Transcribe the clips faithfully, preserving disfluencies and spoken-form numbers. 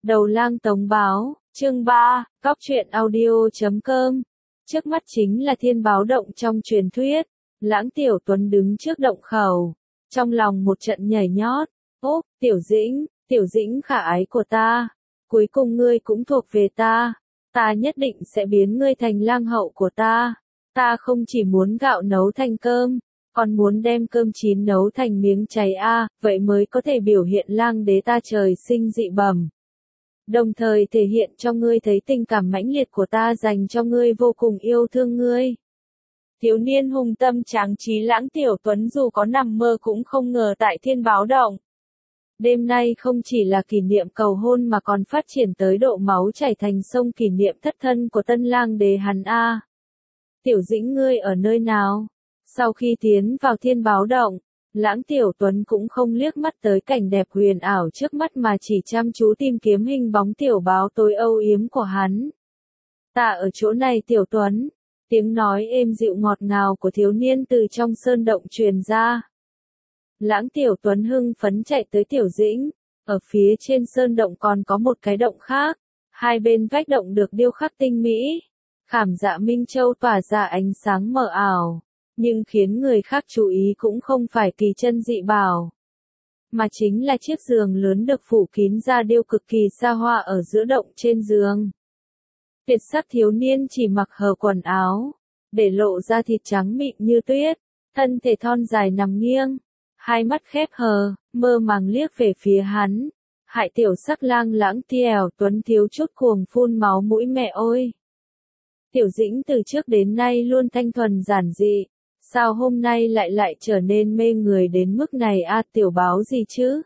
Đầu lang tống báo, chương ba, góc truyện audio.com. Trước mắt chính là thiên báo động trong truyền thuyết. Lãng Tiểu Tuấn đứng trước động khẩu, trong lòng một trận nhảy nhót. Ốp, Tiểu Dĩnh, Tiểu Dĩnh khả ái của ta, cuối cùng ngươi cũng thuộc về ta. Ta nhất định sẽ biến ngươi thành lang hậu của ta. Ta không chỉ muốn gạo nấu thành cơm, còn muốn đem cơm chín nấu thành miếng cháy a, vậy mới có thể biểu hiện lang đế ta trời sinh dị bẩm. Đồng thời thể hiện cho ngươi thấy tình cảm mãnh liệt của ta dành cho ngươi, vô cùng yêu thương ngươi. Thiếu niên hùng tâm tráng trí Lãng Tiểu Tuấn dù có nằm mơ cũng không ngờ tại thiên báo động. Đêm nay không chỉ là kỷ niệm cầu hôn mà còn phát triển tới độ máu chảy thành sông kỷ niệm thất thân của tân lang đế hắn a. Tiểu Dĩnh ngươi ở nơi nào? Sau khi tiến vào thiên báo động, Lãng Tiểu Tuấn cũng không liếc mắt tới cảnh đẹp huyền ảo trước mắt mà chỉ chăm chú tìm kiếm hình bóng tiểu báo tối âu yếm của hắn. Ta ở chỗ này Tiểu Tuấn, tiếng nói êm dịu ngọt ngào của thiếu niên từ trong sơn động truyền ra. Lãng Tiểu Tuấn hưng phấn chạy tới Tiểu Dĩnh, ở phía trên sơn động còn có một cái động khác, hai bên vách động được điêu khắc tinh mỹ, khảm dạ minh châu tỏa ra ánh sáng mờ ảo. Nhưng khiến người khác chú ý cũng không phải kỳ chân dị bảo, mà chính là chiếc giường lớn được phủ kín da điêu cực kỳ xa hoa ở giữa động trên giường. Tuyệt sắc thiếu niên chỉ mặc hở quần áo, để lộ ra thịt trắng mịn như tuyết, thân thể thon dài nằm nghiêng, hai mắt khép hờ, mơ màng liếc về phía hắn. Hại tiểu sắc lang Lãng Tiểu Tuấn thiếu chút cuồng phun máu mũi, mẹ ơi! Tiểu Dĩnh từ trước đến nay luôn thanh thuần giản dị. Sao hôm nay lại lại trở nên mê người đến mức này a? À, tiểu báo gì chứ?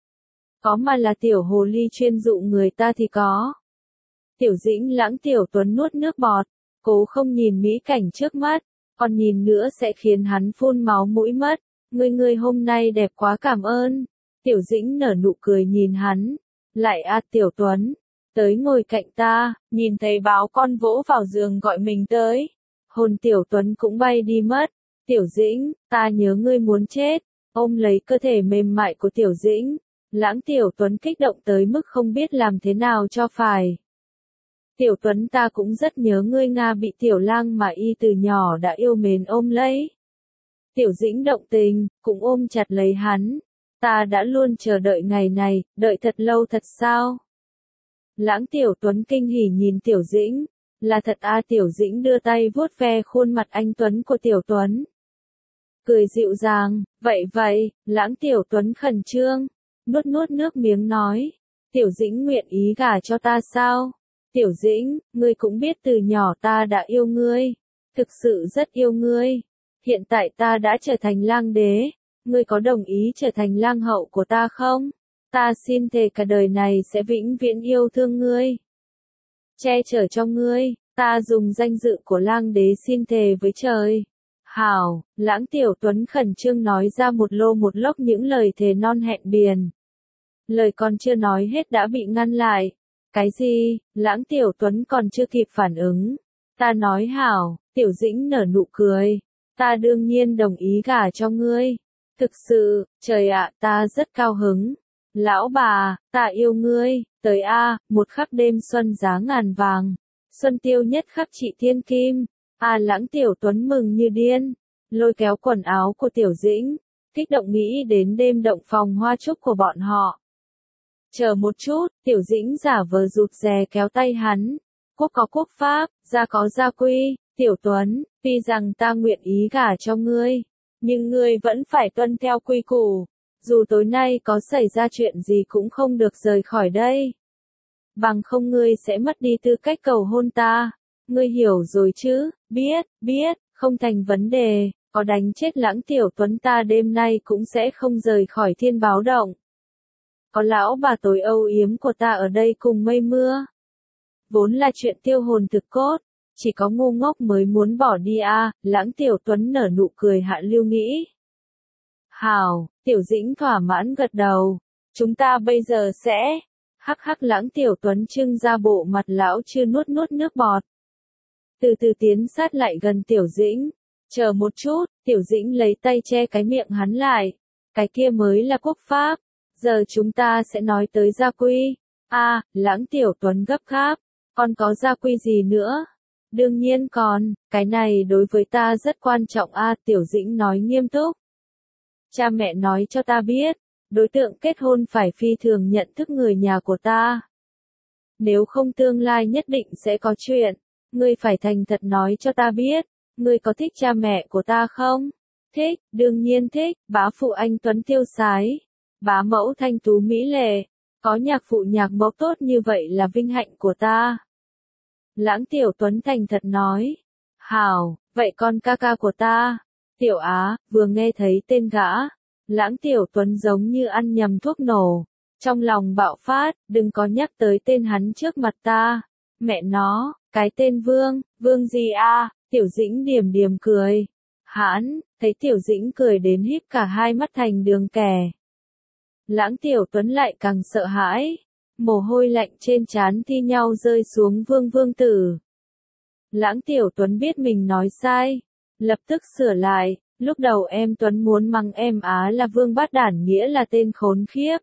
Có mà là tiểu hồ ly chuyên dụ người ta thì có. Tiểu Dĩnh Lãng Tiểu Tuấn nuốt nước bọt, cố không nhìn mỹ cảnh trước mắt, còn nhìn nữa sẽ khiến hắn phun máu mũi mất. Ngươi ngươi hôm nay đẹp quá, cảm ơn. Tiểu Dĩnh nở nụ cười nhìn hắn. Lại a, à, Tiểu Tuấn, tới ngồi cạnh ta. Nhìn thấy báo con vỗ vào giường gọi mình tới, hồn Tiểu Tuấn cũng bay đi mất. Tiểu Dĩnh, ta nhớ ngươi muốn chết. Ôm lấy cơ thể mềm mại của Tiểu Dĩnh, Lãng Tiểu Tuấn kích động tới mức không biết làm thế nào cho phải. Tiểu Tuấn, ta cũng rất nhớ ngươi Nga, bị tiểu lang mà y từ nhỏ đã yêu mến ôm lấy. Tiểu Dĩnh động tình, cũng ôm chặt lấy hắn. Ta đã luôn chờ đợi ngày này, đợi thật lâu thật sao? Lãng Tiểu Tuấn kinh hỉ nhìn Tiểu Dĩnh. Là thật a? À, Tiểu Dĩnh đưa tay vuốt ve khuôn mặt anh Tuấn của Tiểu Tuấn. Cười dịu dàng, vậy vậy, Lãng Tiểu Tuấn khẩn trương, nuốt nuốt nước miếng nói. Tiểu Dĩnh nguyện ý gả cho ta sao? Tiểu Dĩnh, ngươi cũng biết từ nhỏ ta đã yêu ngươi, thực sự rất yêu ngươi. Hiện tại ta đã trở thành lang đế, ngươi có đồng ý trở thành lang hậu của ta không? Ta xin thề cả đời này sẽ vĩnh viễn yêu thương ngươi, che chở cho ngươi. Ta dùng danh dự của lang đế xin thề với trời. Hảo, Lãng Tiểu Tuấn khẩn trương nói ra một lô một lốc những lời thề non hẹn biển. Lời còn chưa nói hết đã bị ngăn lại. Cái gì? Lãng Tiểu Tuấn còn chưa kịp phản ứng. Ta nói hảo. Tiểu Dĩnh nở nụ cười. Ta đương nhiên đồng ý gả cho ngươi. Thực sự, trời ạ, ta rất cao hứng. Lão bà, ta yêu ngươi. Tới a, một khắc đêm xuân giá ngàn vàng. Xuân tiêu nhất khắc trị thiên kim. À, Lãng Tiểu Tuấn mừng như điên, lôi kéo quần áo của Tiểu Dĩnh, kích động nghĩ đến đêm động phòng hoa trúc của bọn họ. Chờ một chút, Tiểu Dĩnh giả vờ rụt rè kéo tay hắn. Quốc có quốc pháp, gia có gia quy. Tiểu Tuấn, tuy rằng ta nguyện ý gả cho ngươi, nhưng ngươi vẫn phải tuân theo quy củ. Dù tối nay có xảy ra chuyện gì cũng không được rời khỏi đây. Bằng không ngươi sẽ mất đi tư cách cầu hôn ta. Ngươi hiểu rồi chứ? Biết, biết, không thành vấn đề. Có đánh chết Lãng Tiểu Tuấn ta đêm nay cũng sẽ không rời khỏi thiên báo động. Có lão bà tối âu yếm của ta ở đây cùng mây mưa. Vốn là chuyện tiêu hồn thực cốt, chỉ có ngu ngốc mới muốn bỏ đi a. À, Lãng Tiểu Tuấn nở nụ cười hạ lưu nghĩ. Hảo, Tiểu Dĩnh thỏa mãn gật đầu. Chúng ta bây giờ sẽ... Hắc hắc, Lãng Tiểu Tuấn trưng ra bộ mặt lão chưa nuốt nuốt nước bọt. Từ từ tiến sát lại gần Tiểu Dĩnh. Chờ một chút, Tiểu Dĩnh lấy tay che cái miệng hắn lại. Cái kia mới là quốc pháp. Giờ chúng ta sẽ nói tới gia quy. A, Lãng Tiểu Tuấn gấp gáp, còn có gia quy gì nữa? Đương nhiên còn, cái này đối với ta rất quan trọng a, Tiểu Dĩnh nói nghiêm túc. Cha mẹ nói cho ta biết, đối tượng kết hôn phải phi thường nhận thức người nhà của ta. Nếu không tương lai nhất định sẽ có chuyện, ngươi phải thành thật nói cho ta biết, ngươi có thích cha mẹ của ta không? Thích, đương nhiên thích, bá phụ anh Tuấn tiêu sái, bá mẫu thanh tú mỹ lệ, có nhạc phụ nhạc mẫu tốt như vậy là vinh hạnh của ta. Lãng Tiểu Tuấn thành thật nói, hảo, vậy con ca ca của ta, Tiểu Á, vừa nghe thấy tên gã, Lãng Tiểu Tuấn giống như ăn nhầm thuốc nổ, trong lòng bạo phát, đừng có nhắc tới tên hắn trước mặt ta, mẹ nó, cái tên Vương, Vương gì a? Tiểu Dĩnh điềm điềm cười, hãn, thấy Tiểu Dĩnh cười đến híp cả hai mắt thành đường kẻ. Lãng Tiểu Tuấn lại càng sợ hãi, mồ hôi lạnh trên trán thi nhau rơi xuống Vương Vương tử. Lãng Tiểu Tuấn biết mình nói sai, lập tức sửa lại, lúc đầu em Tuấn muốn mắng em Á là Vương Bát Đản nghĩa là tên khốn khiếp.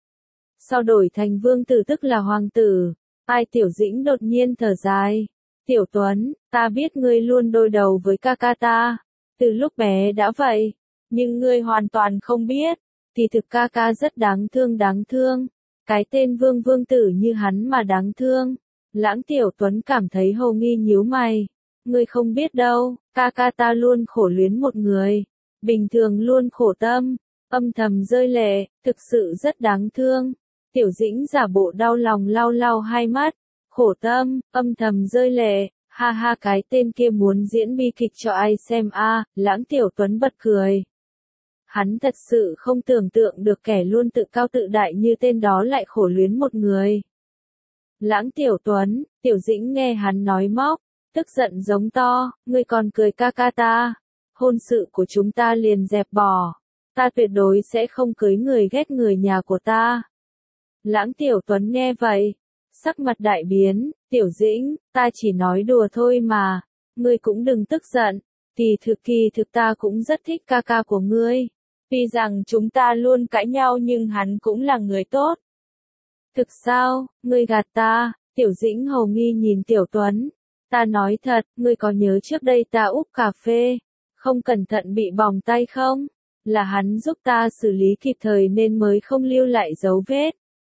Sau đổi thành Vương tử tức là hoàng tử, ai Tiểu Dĩnh đột nhiên thở dài. Tiểu Tuấn, ta biết ngươi luôn đối đầu với ca ca ta, từ lúc bé đã vậy, nhưng ngươi hoàn toàn không biết, thì thực ca ca rất đáng thương đáng thương, cái tên Vương Vương tử như hắn mà đáng thương. Lãng Tiểu Tuấn cảm thấy hồ nghi nhíu mày, ngươi không biết đâu, ca ca ta luôn khổ luyến một người, bình thường luôn khổ tâm, âm thầm rơi lệ, thực sự rất đáng thương. Tiểu Dĩnh giả bộ đau lòng lau lau hai mắt, khổ tâm, âm thầm rơi lệ, ha ha cái tên kia muốn diễn bi kịch cho ai xem a, Lãng Tiểu Tuấn bật cười. Hắn thật sự không tưởng tượng được kẻ luôn tự cao tự đại như tên đó lại khổ luyến một người. Lãng Tiểu Tuấn, Tiểu Dĩnh nghe hắn nói móc, tức giận giống to, ngươi còn cười ca ca ta, hôn sự của chúng ta liền dẹp bỏ, ta tuyệt đối sẽ không cưới người ghét người nhà của ta. Lãng Tiểu Tuấn nghe vậy, sắc mặt đại biến, Tiểu Dĩnh, ta chỉ nói đùa thôi mà, ngươi cũng đừng tức giận, kỳ thực kỳ thực ta cũng rất thích ca ca của ngươi, tuy rằng chúng ta luôn cãi nhau nhưng hắn cũng là người tốt. Thực sao, ngươi gạt ta, Tiểu Dĩnh hầu nghi nhìn Tiểu Tuấn, ta nói thật, ngươi có nhớ trước đây ta úp cà phê, không cẩn thận bị bỏng tay không? Là hắn giúp ta xử lý kịp thời nên mới không lưu lại dấu vết.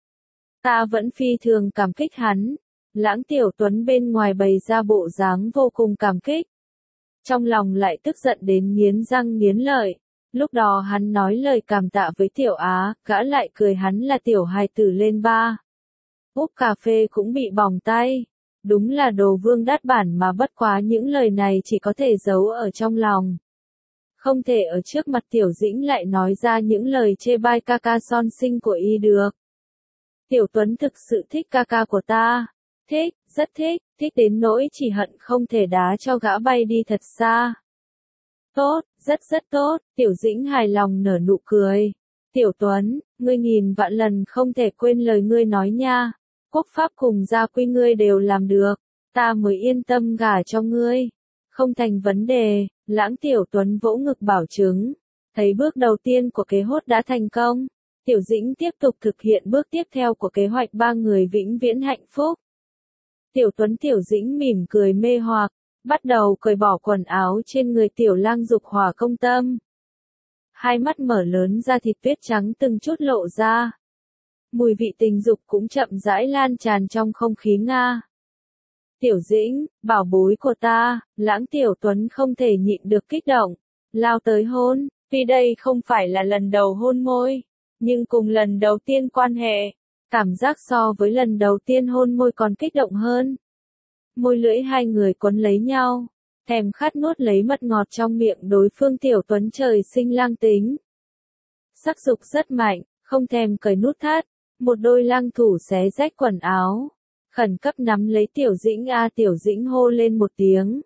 Ta vẫn phi thường cảm kích hắn. Lãng Tiểu Tuấn bên ngoài bày ra bộ dáng vô cùng cảm kích. Trong lòng lại tức giận đến nghiến răng nghiến lợi. Lúc đó hắn nói lời cảm tạ với Tiểu Á, gã lại cười hắn là tiểu hài tử lên ba. Úp cà phê cũng bị bỏng tay. Đúng là đồ vương đát bản mà bất quá những lời này chỉ có thể giấu ở trong lòng. Không thể ở trước mặt Tiểu Dĩnh lại nói ra những lời chê bai ca ca son xinh của y được. Tiểu Tuấn thực sự thích ca ca của ta. Thích, rất thích, thích đến nỗi chỉ hận không thể đá cho gã bay đi thật xa. Tốt, rất rất tốt, Tiểu Dĩnh hài lòng nở nụ cười. Tiểu Tuấn, ngươi nghìn vạn lần không thể quên lời ngươi nói nha. Quốc pháp cùng gia quy ngươi đều làm được, ta mới yên tâm gả cho ngươi. Không thành vấn đề, Lãng Tiểu Tuấn vỗ ngực bảo chứng. Thấy bước đầu tiên của kế hoạch đã thành công. Tiểu Dĩnh tiếp tục thực hiện bước tiếp theo của kế hoạch ba người vĩnh viễn hạnh phúc. Tiểu Tuấn Tiểu Dĩnh mỉm cười mê hoặc, bắt đầu cởi bỏ quần áo trên người Tiểu Lang dục hỏa công tâm. Hai mắt mở lớn ra thịt tuyết trắng từng chút lộ ra. Mùi vị tình dục cũng chậm rãi lan tràn trong không khí Nga. Tiểu Dĩnh, bảo bối của ta, Lãng Tiểu Tuấn không thể nhịn được kích động, lao tới hôn, tuy đây không phải là lần đầu hôn môi, nhưng cùng lần đầu tiên quan hệ, cảm giác so với lần đầu tiên hôn môi còn kích động hơn. Môi lưỡi hai người quấn lấy nhau, thèm khát nuốt lấy mật ngọt trong miệng đối phương. Tiểu Tuấn trời sinh lang tính. Sắc dục rất mạnh, không thèm cởi nút thắt, một đôi lang thủ xé rách quần áo, khẩn cấp nắm lấy Tiểu Dĩnh a. Tiểu Dĩnh hô lên một tiếng.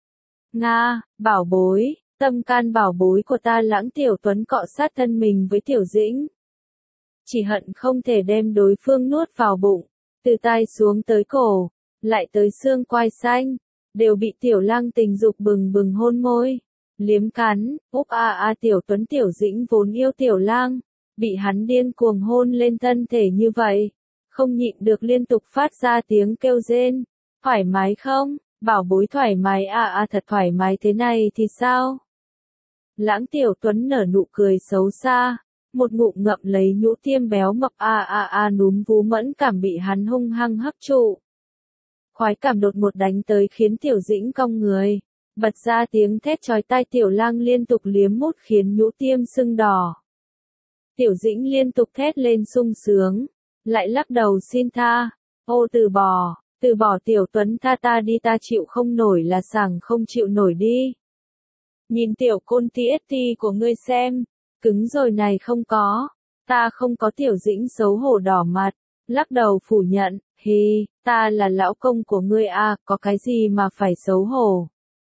Nga, bảo bối, tâm can bảo bối của ta. Lãng Tiểu Tuấn cọ sát thân mình với Tiểu Dĩnh. Chỉ hận không thể đem đối phương nuốt vào bụng, từ tai xuống tới cổ, lại tới xương quai xanh, đều bị Tiểu Lang tình dục bừng bừng hôn môi, liếm cắn, úp a a. Tiểu Tuấn Tiểu Dĩnh vốn yêu Tiểu Lang, bị hắn điên cuồng hôn lên thân thể như vậy, không nhịn được liên tục phát ra tiếng kêu rên. Thoải mái không? Bảo bối thoải mái à à thật thoải mái thế này thì sao? Lãng Tiểu Tuấn nở nụ cười xấu xa, một ngụm ngậm lấy nhũ tiêm béo mập a a a núm vú mẫn cảm bị hắn hung hăng hấp trụ. Khoái cảm đột một đánh tới khiến Tiểu Dĩnh cong người, bật ra tiếng thét chói tai. Tiểu Lang liên tục liếm mút khiến nhũ tiêm sưng đỏ. Tiểu Dĩnh liên tục thét lên sung sướng, lại lắc đầu xin tha, ô từ bỏ, từ bỏ Tiểu Tuấn tha ta đi, ta chịu không nổi là sảng không chịu nổi đi. Nhìn tiểu côn tí ét tê của ngươi xem, cứng rồi này không có, ta không có. Tiểu Dĩnh xấu hổ đỏ mặt, lắc đầu phủ nhận, hi, ta là lão công của ngươi a, có cái gì mà phải xấu hổ.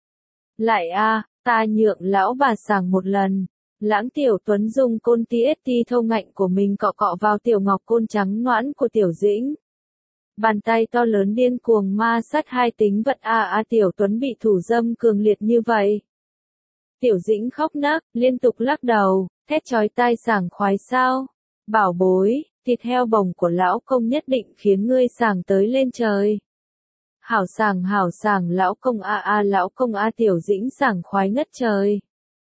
Lại a, ta nhượng lão bà sảng một lần. Lãng Tiểu Tuấn dùng côn tí ét tê thô ngạnh của mình cọ cọ vào tiểu ngọc côn trắng nõn của Tiểu Dĩnh. Bàn tay to lớn điên cuồng ma sát hai tính vật a a. Tiểu Tuấn bị thủ dâm cường liệt như vậy. Tiểu Dĩnh khóc nấc, liên tục lắc đầu, thét chói tai sảng khoái sao? Bảo bối, thịt heo bồng của lão công nhất định khiến ngươi sảng tới lên trời. Hảo sảng hảo sảng lão công a a lão công a. Tiểu Dĩnh sảng khoái ngất trời.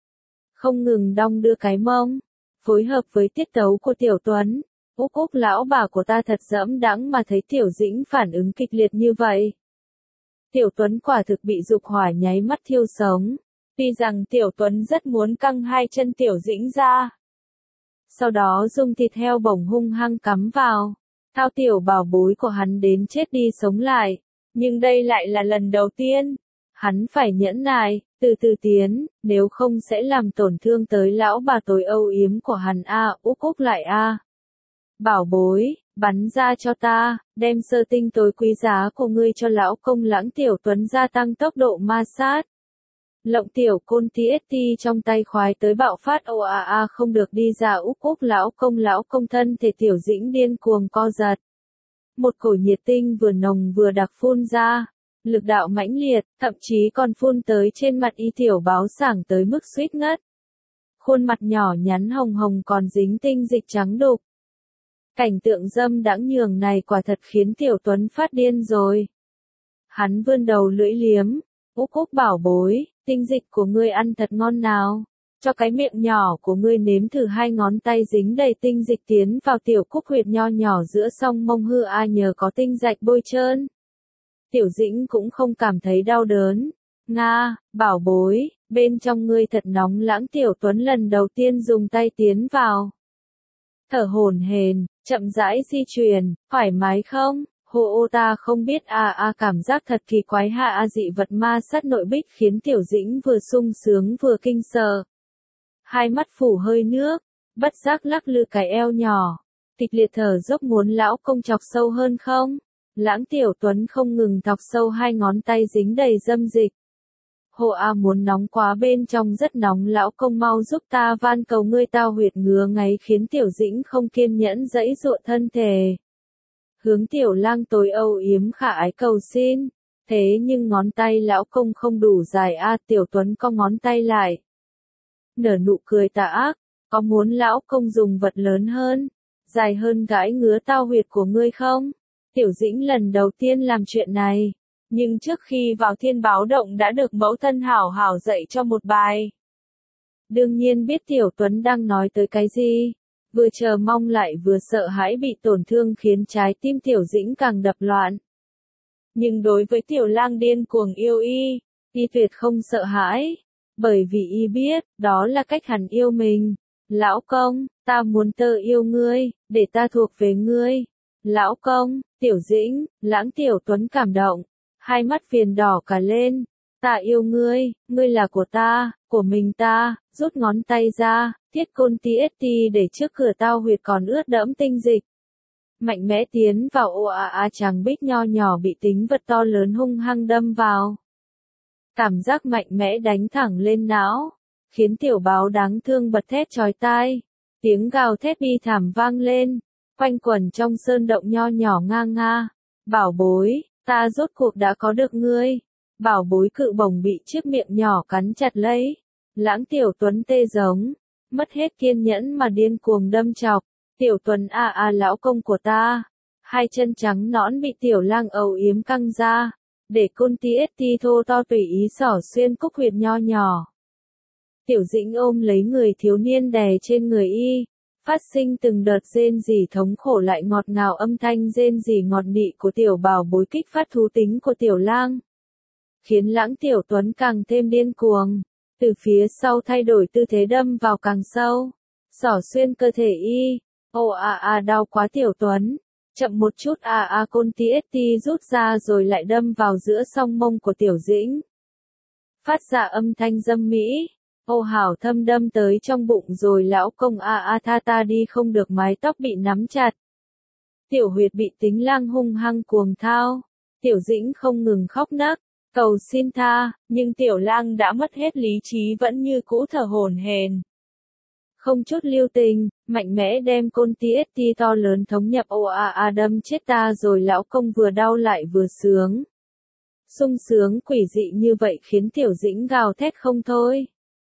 Không ngừng đong đưa cái mông, phối hợp với tiết tấu của Tiểu Tuấn. Úc úc lão bà của ta thật dẫm đãng mà thấy Tiểu Dĩnh phản ứng kịch liệt như vậy. Tiểu Tuấn quả thực bị dục hỏa nháy mắt thiêu sống. Tuy rằng Tiểu Tuấn rất muốn căng hai chân Tiểu Dĩnh ra. Sau đó dùng thịt heo bổng hung hăng cắm vào. Thao tiểu bảo bối của hắn đến chết đi sống lại. Nhưng đây lại là lần đầu tiên. Hắn phải nhẫn nại, từ từ tiến, nếu không sẽ làm tổn thương tới lão bà tối âu yếm của hắn a. Úc úc lại a. Bảo bối, bắn ra cho ta, đem sơ tinh tối quý giá của ngươi cho lão công. Lãng Tiểu Tuấn gia tăng tốc độ ma sát. Lộng tiểu côn tí ét tê trong tay khoái tới bạo phát ô a a không được đi ra. Úc úc lão công lão công. Thân thể Tiểu Dĩnh điên cuồng co giật. Một cổ nhiệt tinh vừa nồng vừa đặc phun ra. Lực đạo mãnh liệt, thậm chí còn phun tới trên mặt y. Tiểu báo sảng tới mức suýt ngất. Khuôn mặt nhỏ nhắn hồng hồng còn dính tinh dịch trắng đục. Cảnh tượng dâm đãng nhường này quả thật khiến Tiểu Tuấn phát điên rồi. Hắn vươn đầu lưỡi liếm. Úc úc bảo bối, tinh dịch của ngươi ăn thật ngon nào. Cho cái miệng nhỏ của ngươi nếm thử. Hai ngón tay dính đầy tinh dịch tiến vào tiểu cúc huyệt nho nhỏ giữa song mông hư a. Nhờ có tinh rạch bôi trơn. Tiểu Dĩnh cũng không cảm thấy đau đớn. Nga, bảo bối, bên trong ngươi thật nóng. Lãng Tiểu Tuấn lần đầu tiên dùng tay tiến vào. Thở hổn hển, chậm rãi di chuyển, thoải mái không? Hô ô ta không biết a à, a cảm giác thật kỳ quái hạ a. Dị vật ma sát nội bích khiến Tiểu Dĩnh vừa sung sướng vừa kinh sợ. Hai mắt phủ hơi nước, bất giác lắc lư cái eo nhỏ, kịch liệt thở dốc muốn lão công chọc sâu hơn không? Lãng Tiểu Tuấn không ngừng thọc sâu hai ngón tay dính đầy dâm dịch. Hồ a muốn nóng quá bên trong rất nóng. Lão công mau giúp ta van cầu ngươi, tao huyệt ngứa ngáy khiến Tiểu Dĩnh không kiên nhẫn dãy dụa thân thể. Hướng Tiểu Lang tối âu yếm khả ái cầu xin. Thế nhưng ngón tay lão công không đủ dài a. Tiểu Tuấn cong ngón tay lại. Nở nụ cười tà ác, có muốn lão công dùng vật lớn hơn, dài hơn gãi ngứa tao huyệt của ngươi không? Tiểu Dĩnh lần đầu tiên làm chuyện này, nhưng trước khi vào thiên báo động đã được mẫu thân hảo hảo dạy cho một bài. Đương nhiên biết Tiểu Tuấn đang nói tới cái gì, vừa chờ mong lại vừa sợ hãi bị tổn thương khiến trái tim Tiểu Dĩnh càng đập loạn. Nhưng đối với Tiểu Lang điên cuồng yêu y, y tuyệt không sợ hãi, bởi vì y biết, đó là cách hắn yêu mình. Lão công, ta muốn tơ yêu ngươi, để ta thuộc về ngươi. Lão công, Tiểu Dĩnh, Lãng Tiểu Tuấn cảm động, hai mắt viền đỏ cả lên. Ta yêu ngươi, ngươi là của ta, của mình ta. Rút ngón tay ra, thiết côn tí ét tê để trước cửa tao huyệt còn ướt đẫm tinh dịch. Mạnh mẽ tiến vào ô a a tràng bích nho nhỏ bị tính vật to lớn hung hăng đâm vào. Cảm giác mạnh mẽ đánh thẳng lên não, khiến Tiểu báo đáng thương bật thét chói tai. Tiếng gào thét bi thảm vang lên, quanh quẩn trong sơn động nho nhỏ nga nga. Bảo bối, ta rốt cuộc đã có được ngươi. Bảo bối cự bổng bị chiếc miệng nhỏ cắn chặt lấy. Lãng Tiểu Tuấn tê giống, mất hết kiên nhẫn mà điên cuồng đâm chọc. Tiểu Tuấn a a lão công của ta. Hai chân trắng nõn bị tiểu lang âu yếm căng ra, để côn ti ết ti thô to tùy ý xỏ xuyên cúc huyệt nho nhỏ. Tiểu Dĩnh ôm lấy người thiếu niên đè trên người y, phát sinh từng đợt rên rỉ thống khổ lại ngọt ngào, âm thanh rên rỉ ngọt nị của tiểu bảo bối kích phát thú tính của tiểu lang, khiến Lãng Tiểu Tuấn càng thêm điên cuồng, từ phía sau thay đổi tư thế đâm vào càng sâu, xỏ xuyên cơ thể y. Ô a a đau quá Tiểu Tuấn, chậm một chút a a côn ti ết ti rút ra rồi lại đâm vào giữa song mông của Tiểu Dĩnh, phát ra âm thanh dâm mỹ. Ô hảo thâm đâm tới trong bụng rồi lão công a a tha ta đi không được, mái tóc bị nắm chặt. Tiểu huyệt bị tính lang hung hăng cuồng thao, Tiểu Dĩnh không ngừng khóc nấc, cầu xin tha, nhưng tiểu lang đã mất hết lý trí vẫn như cũ thở hổn hển. Không chút lưu tình, mạnh mẽ đem côn ti ết ti to lớn thống nhập ô a a đâm chết ta rồi lão công vừa đau lại vừa sướng. Sung sướng quỷ dị như vậy khiến Tiểu Dĩnh gào thét không thôi.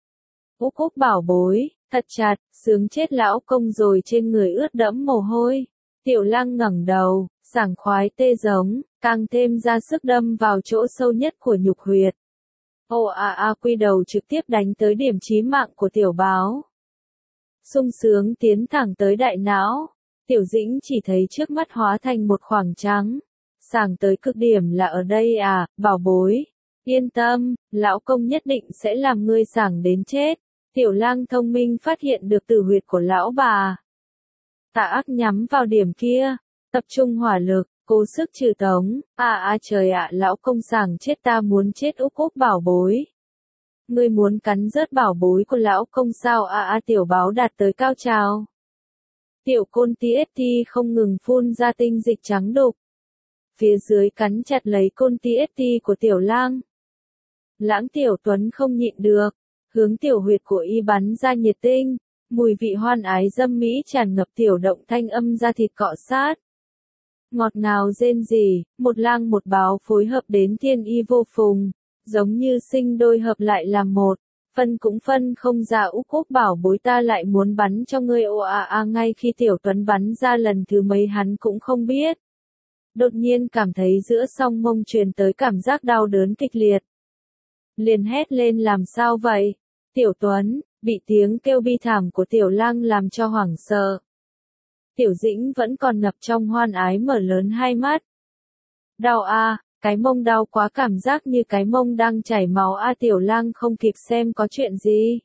Úc Úc bảo bối, thật chặt, sướng chết lão công rồi, trên người ướt đẫm mồ hôi. Tiểu lang ngẩng đầu, sảng khoái tê giống, càng thêm ra sức đâm vào chỗ sâu nhất của nhục huyệt. Ô a a quy đầu trực tiếp đánh tới điểm chí mạng của tiểu báo. Sung sướng tiến thẳng tới đại não, Tiểu Dĩnh chỉ thấy trước mắt hóa thành một khoảng trắng. Sảng tới cực điểm là ở đây à, bảo bối. Yên tâm, lão công nhất định sẽ làm ngươi sảng đến chết. Tiểu lang thông minh phát hiện được tử huyệt của lão bà. Tà ác nhắm vào điểm kia, tập trung hỏa lực, cố sức trừ tống. À à trời ạ, lão công sảng chết, ta muốn chết Úc Úc bảo bối. Ngươi muốn cắn rớt bảo bối của lão công sao? À à tiểu báo đạt tới cao trào. Tiểu côn ti ết ti không ngừng phun ra tinh dịch trắng đục. Phía dưới cắn chặt lấy côn ti ết ti của tiểu lang. Lãng Tiểu Tuấn không nhịn được, hướng tiểu huyệt của y bắn ra nhiệt tinh, mùi vị hoan ái dâm mỹ tràn ngập, tiểu động thanh âm da thịt cọ sát. Ngọt ngào rên rỉ, một lang một báo phối hợp đến thiên y vô phùng, giống như sinh đôi hợp lại làm một, phân cũng phân không ra. Úc Úc bảo bối, ta lại muốn bắn cho ngươi. Ô a a ngay khi Tiểu Tuấn bắn ra lần thứ mấy hắn cũng không biết. Đột nhiên cảm thấy giữa song mông truyền tới cảm giác đau đớn kịch liệt. Liền hét lên, làm sao vậy? Tiểu Tuấn, bị tiếng kêu bi thảm của tiểu lang làm cho hoảng sợ. Tiểu Dĩnh vẫn còn ngập trong hoan ái mở lớn hai mắt. Đau a, à, cái mông đau quá, cảm giác như cái mông đang chảy máu a. À, tiểu lang không kịp xem có chuyện gì.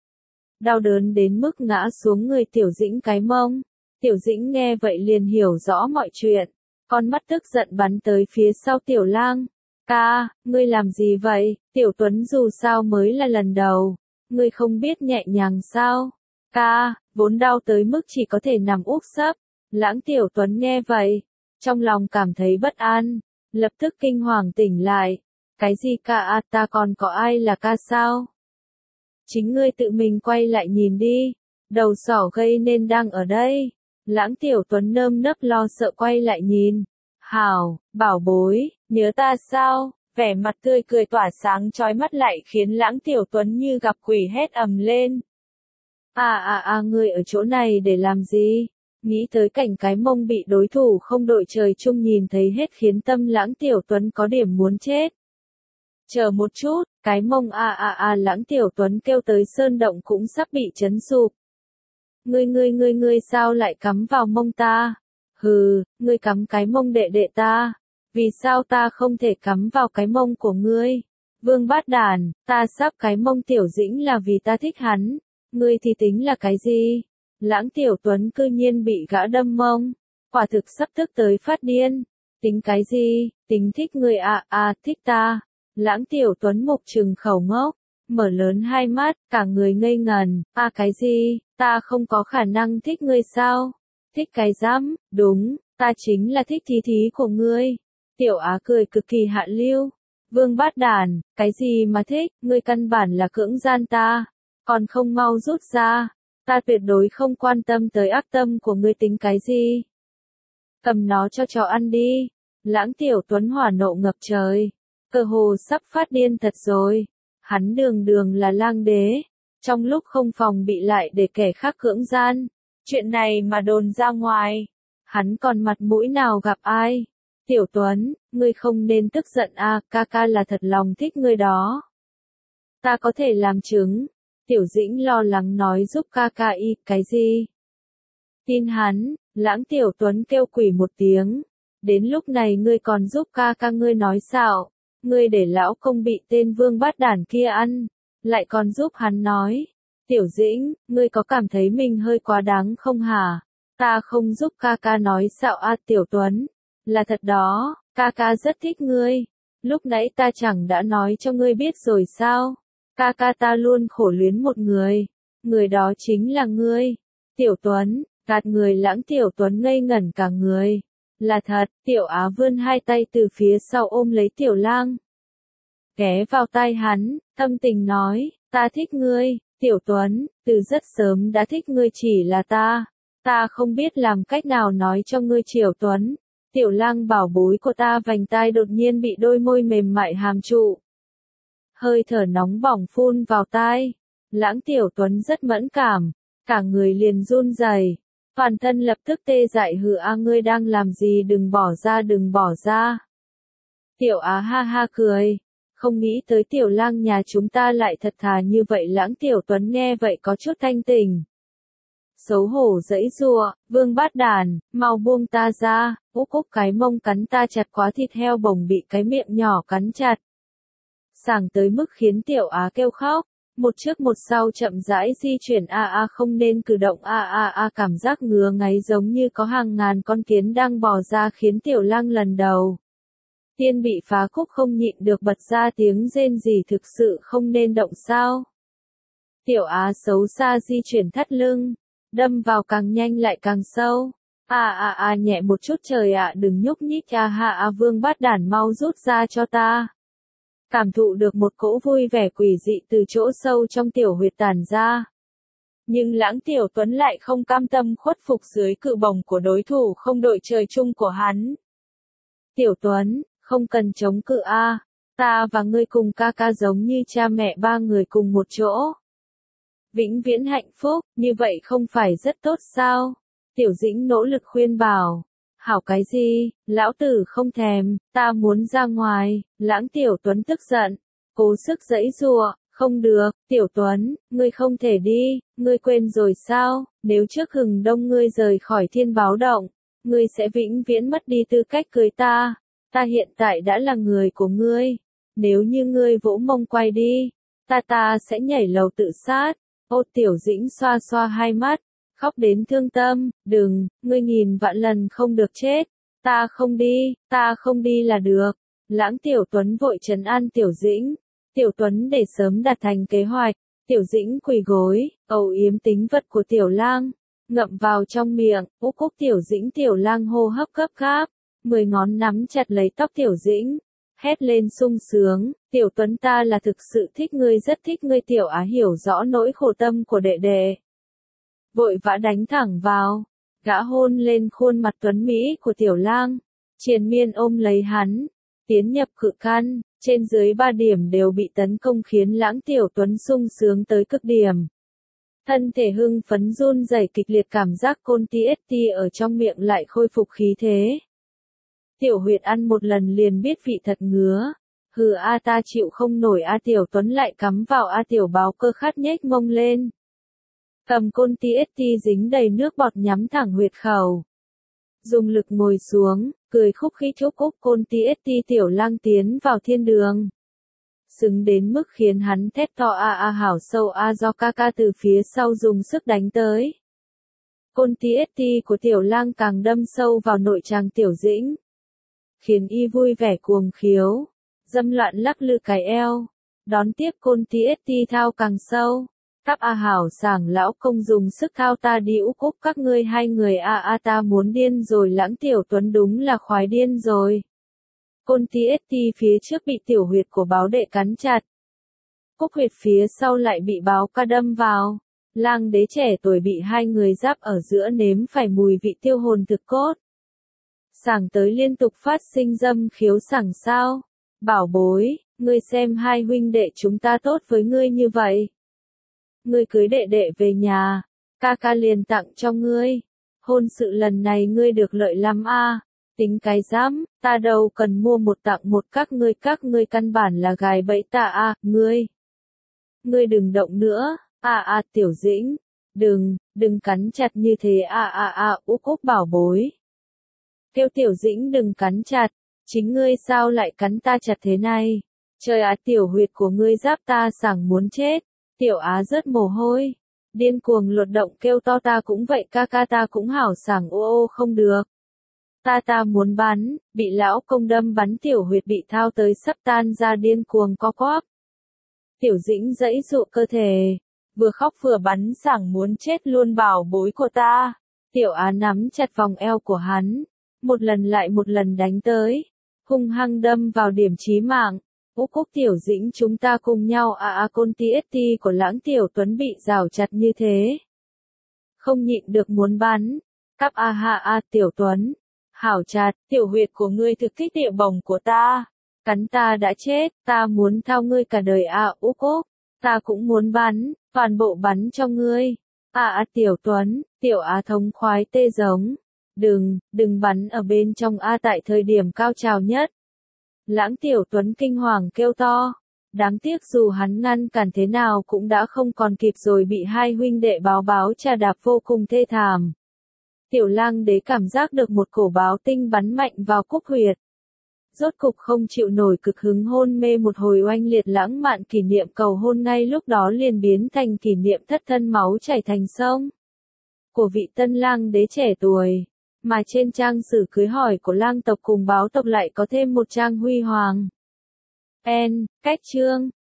Đau đớn đến mức ngã xuống người Tiểu Dĩnh cái mông. Tiểu Dĩnh nghe vậy liền hiểu rõ mọi chuyện. Con mắt tức giận bắn tới phía sau tiểu lang. Ca, ngươi làm gì vậy? Tiểu Tuấn dù sao mới là lần đầu. Ngươi không biết nhẹ nhàng sao? Ca, vốn đau tới mức chỉ có thể nằm úp sấp. Lãng Tiểu Tuấn nghe vậy, trong lòng cảm thấy bất an, lập tức kinh hoàng tỉnh lại. Cái gì ca à, ta còn có ai là ca sao? Chính ngươi tự mình quay lại nhìn đi, đầu sỏ gây nên đang ở đây. Lãng Tiểu Tuấn nơm nớp lo sợ quay lại nhìn. Hảo, bảo bối, nhớ ta sao? Vẻ mặt tươi cười tỏa sáng chói mắt lại khiến Lãng Tiểu Tuấn như gặp quỷ hét ầm lên. À à à, ngươi ở chỗ này để làm gì? Nghĩ tới cảnh cái mông bị đối thủ không đội trời chung nhìn thấy hết khiến tâm Lãng Tiểu Tuấn có điểm muốn chết. Chờ một chút, cái mông à à à, Lãng Tiểu Tuấn kêu tới sơn động cũng sắp bị chấn sụp. Ngươi ngươi ngươi ngươi sao lại cắm vào mông ta? Hừ, ngươi cắm cái mông đệ đệ ta. Vì sao ta không thể cắm vào cái mông của ngươi? Vương Bát Đản, ta sắp cái mông Tiểu Dĩnh là vì ta thích hắn. Ngươi thì tính là cái gì? Lãng Tiểu Tuấn cư nhiên bị gã đâm mông. Quả thực sắp tức tới phát điên. Tính cái gì? Tính thích ngươi à à, thích ta. Lãng Tiểu Tuấn mục trừng khẩu ngốc, mở lớn hai mắt, cả người ngây ngần. À cái gì? Ta không có khả năng thích ngươi sao? Thích cái rắm, đúng, ta chính là thích thí thí của ngươi. Tiểu Á cười cực kỳ hạ lưu. Vương Bát Đản, cái gì mà thích, ngươi căn bản là cưỡng gian ta. Còn không mau rút ra. Ta tuyệt đối không quan tâm tới ác tâm của ngươi, tính cái gì? Cầm nó cho chó ăn đi. Lãng Tiểu Tuấn hỏa nộ ngập trời. Cơ hồ sắp phát điên thật rồi. Hắn đường đường là lang đế. Trong lúc không phòng bị lại để kẻ khác cưỡng gian. Chuyện này mà đồn ra ngoài. hắn còn mặt mũi nào gặp ai? Tiểu Tuấn, ngươi không nên tức giận a, ca ca là thật lòng thích ngươi đó. Ta có thể làm chứng. Tiểu Dĩnh lo lắng nói giúp ca ca y, cái gì? Tin hắn, Lãng Tiểu Tuấn kêu quỷ một tiếng. Đến lúc này ngươi còn giúp ca ca ngươi nói xạo, ngươi để lão công bị tên vương bát đản kia ăn, lại còn giúp hắn nói. Tiểu Dĩnh, ngươi có cảm thấy mình hơi quá đáng không hả? Ta không giúp ca ca nói xạo a, Tiểu Tuấn. Là thật đó, ca ca rất thích ngươi. Lúc nãy ta chẳng đã nói cho ngươi biết rồi sao? Ca ca ta luôn khổ luyến một người. Người đó chính là ngươi. Tiểu Tuấn, gạt người. Lãng Tiểu Tuấn ngây ngẩn cả người. Là thật, Tiểu Á vươn hai tay từ phía sau ôm lấy Tiểu Lang. Ghé vào tai hắn, thâm tình nói, ta thích ngươi, Tiểu Tuấn, từ rất sớm đã thích ngươi chỉ là ta. Ta không biết làm cách nào nói cho ngươi Tiểu Tuấn. Tiểu Lang bảo bối của ta vành tai đột nhiên bị đôi môi mềm mại hàm trụ. Hơi thở nóng bỏng phun vào tai. Lãng Tiểu Tuấn rất mẫn cảm, cả người liền run rẩy, toàn thân lập tức tê dại. Hừ a, ngươi đang làm gì? Đừng bỏ ra, đừng bỏ ra. Tiểu Á ha ha cười, không nghĩ tới Tiểu Lang nhà chúng ta lại thật thà như vậy. Lãng Tiểu Tuấn nghe vậy có chút thanh tỉnh. Xấu hổ giãy giụa, vương bát đản, mau buông ta ra. Úc Úc cái mông cắn ta chặt quá, thịt heo bồng bị cái miệng nhỏ cắn chặt. Sảng tới mức khiến Tiểu Á kêu khóc, một trước một sau chậm rãi di chuyển a a, không nên cử động a a a, cảm giác ngứa ngáy giống như có hàng ngàn con kiến đang bò ra khiến Tiểu Lang lần đầu tiên bị phá khúc không nhịn được bật ra tiếng rên rỉ. Thực sự không nên động sao? Tiểu Á xấu xa di chuyển thắt lưng, đâm vào càng nhanh lại càng sâu. A a a, nhẹ một chút, trời ạ, đừng nhúc nhích a ha a, vương bát đản mau rút ra cho ta. Cảm thụ được một cỗ vui vẻ quỷ dị từ chỗ sâu trong tiểu huyệt tản ra. Nhưng Lãng Tiểu Tuấn lại không cam tâm khuất phục dưới cự bổng của đối thủ không đội trời chung của hắn. Tiểu Tuấn, không cần chống cự a, ta và ngươi cùng ca ca giống như cha mẹ ba người cùng một chỗ. Vĩnh viễn hạnh phúc, như vậy không phải rất tốt sao? Tiểu Dĩnh nỗ lực khuyên bảo. Hảo cái gì, lão tử không thèm, ta muốn ra ngoài. Lãng Tiểu Tuấn tức giận, cố sức giãy giụa, không được, Tiểu Tuấn, ngươi không thể đi, ngươi quên rồi sao? Nếu trước Hừng Đông ngươi rời khỏi Thiên Báo Động, ngươi sẽ vĩnh viễn mất đi tư cách cưới ta. Ta hiện tại đã là người của ngươi. Nếu như ngươi vỗ mông quay đi, ta ta sẽ nhảy lầu tự sát. Ô, Tiểu Dĩnh xoa xoa hai mắt, khóc đến thương tâm. Đừng, ngươi nghìn vạn lần không được chết. Ta không đi, ta không đi là được. Lãng Tiểu Tuấn vội trấn an Tiểu Dĩnh. Tiểu Tuấn để sớm đạt thành kế hoạch. Tiểu Dĩnh quỳ gối, âu yếm tính vật của Tiểu Lang, ngậm vào trong miệng. Úc Úc, Tiểu Dĩnh. Tiểu Lang hô hấp gấp gáp, mười ngón nắm chặt lấy tóc Tiểu Dĩnh, hét lên sung sướng. Tiểu Tuấn, ta là thực sự thích ngươi, rất thích ngươi. Tiểu Á hiểu rõ nỗi khổ tâm của đệ đệ, vội vã đánh thẳng vào, gã hôn lên khuôn mặt tuấn mỹ của Tiểu Lang, triền miên ôm lấy hắn, tiến nhập cự căn, trên dưới ba điểm đều bị tấn công khiến Lãng Tiểu Tuấn sung sướng tới cực điểm. Thân thể hưng phấn run rẩy kịch liệt, cảm giác côn ti ét ti ở trong miệng lại khôi phục khí thế. Tiểu huyệt ăn một lần liền biết vị thật ngứa. Hừ a, ta chịu không nổi a. Tiểu Tuấn lại cắm vào a. Tiểu báo cơ khát nhếch mông lên, cầm côn ti ét ti dính đầy nước bọt nhắm thẳng huyệt khẩu, dùng lực ngồi xuống, cười khúc khích. Chúc Úc, côn ti ét ti Tiểu Lang tiến vào thiên đường, xứng đến mức khiến hắn thét to a a, hảo sâu a. Do ca ca từ phía sau dùng sức đánh tới, côn ti ét ti của Tiểu Lang càng đâm sâu vào nội tràng Tiểu Dĩnh, khiến y vui vẻ cuồng khiếu, dâm loạn lắc lư cái eo, đón tiếp côn ti ét ti thao càng sâu. Cắp a, hảo sảng, lão công dùng sức thao ta đi. Úc Úc, các ngươi hai người a a, ta muốn điên rồi. Lãng Tiểu Tuấn đúng là khoái điên rồi. Côn ti ét ti phía trước bị tiểu huyệt của báo đệ cắn chặt, cúc huyệt phía sau lại bị báo ca đâm vào. Lang đế trẻ tuổi bị hai người giáp ở giữa nếm phải mùi vị tiêu hồn thực cốt. Sảng tới liên tục phát sinh dâm khiếu sảng sao? Bảo bối, ngươi xem hai huynh đệ chúng ta tốt với ngươi như vậy. Ngươi cưới đệ đệ về nhà, ca ca liền tặng cho ngươi. hôn sự lần này ngươi được lợi lắm a. Tính cái dám, ta đâu cần mua một tặng một các ngươi các ngươi căn bản là gài bẫy ta a, ngươi. Ngươi đừng động nữa, a a Tiểu Dĩnh, đừng, đừng cắn chặt như thế a a a Úc Úc bảo bối. Kêu Tiểu Dĩnh đừng cắn chặt, chính ngươi sao lại cắn ta chặt thế này? Trời á tiểu huyệt của ngươi giáp ta sảng muốn chết, Tiểu Á rớt mồ hôi, điên cuồng lột động kêu to ta cũng vậy ca ca ta cũng hảo sảng ô ô không được. Ta ta muốn bắn, bị lão công đâm bắn tiểu huyệt bị thao tới sắp tan ra điên cuồng co quắp. Tiểu Dĩnh giãy dụ cơ thể, vừa khóc vừa bắn sảng muốn chết luôn bảo bối của ta. Tiểu Á nắm chặt vòng eo của hắn, một lần lại một lần đánh tới, hung hăng đâm vào điểm chí mạng. Úc Úc Tiểu Dĩnh chúng ta cùng nhau a a côn ti ết ti của Lãng Tiểu Tuấn bị rào chặt như thế. Không nhịn được muốn bắn, cắp a ha a Tiểu Tuấn. Hảo chặt, tiểu huyệt của ngươi thực kích địa bồng của ta. Cắn ta đã chết, ta muốn thao ngươi cả đời a Úc Úc. Ta cũng muốn bắn, toàn bộ bắn cho ngươi. A a Tiểu Tuấn, Tiểu Á thống khoái tê giống. Đừng, đừng bắn ở bên trong a tại thời điểm cao trào nhất. Lãng Tiểu Tuấn kinh hoàng kêu to. Đáng tiếc dù hắn ngăn cản thế nào cũng đã không còn kịp rồi bị hai huynh đệ báo báo trà đạp vô cùng thê thảm. Tiểu Lang Đế cảm giác được một cổ báo tinh bắn mạnh vào cúc huyệt. Rốt cục không chịu nổi cực hứng hôn mê một hồi oanh liệt lãng mạn kỷ niệm cầu hôn ngay lúc đó liền biến thành kỷ niệm thất thân máu chảy thành sông. Của vị tân Lang Đế trẻ tuổi, mà trên trang sử cưới hỏi của lang tộc cùng báo tộc lại có thêm một trang huy hoàng. N, cách chương.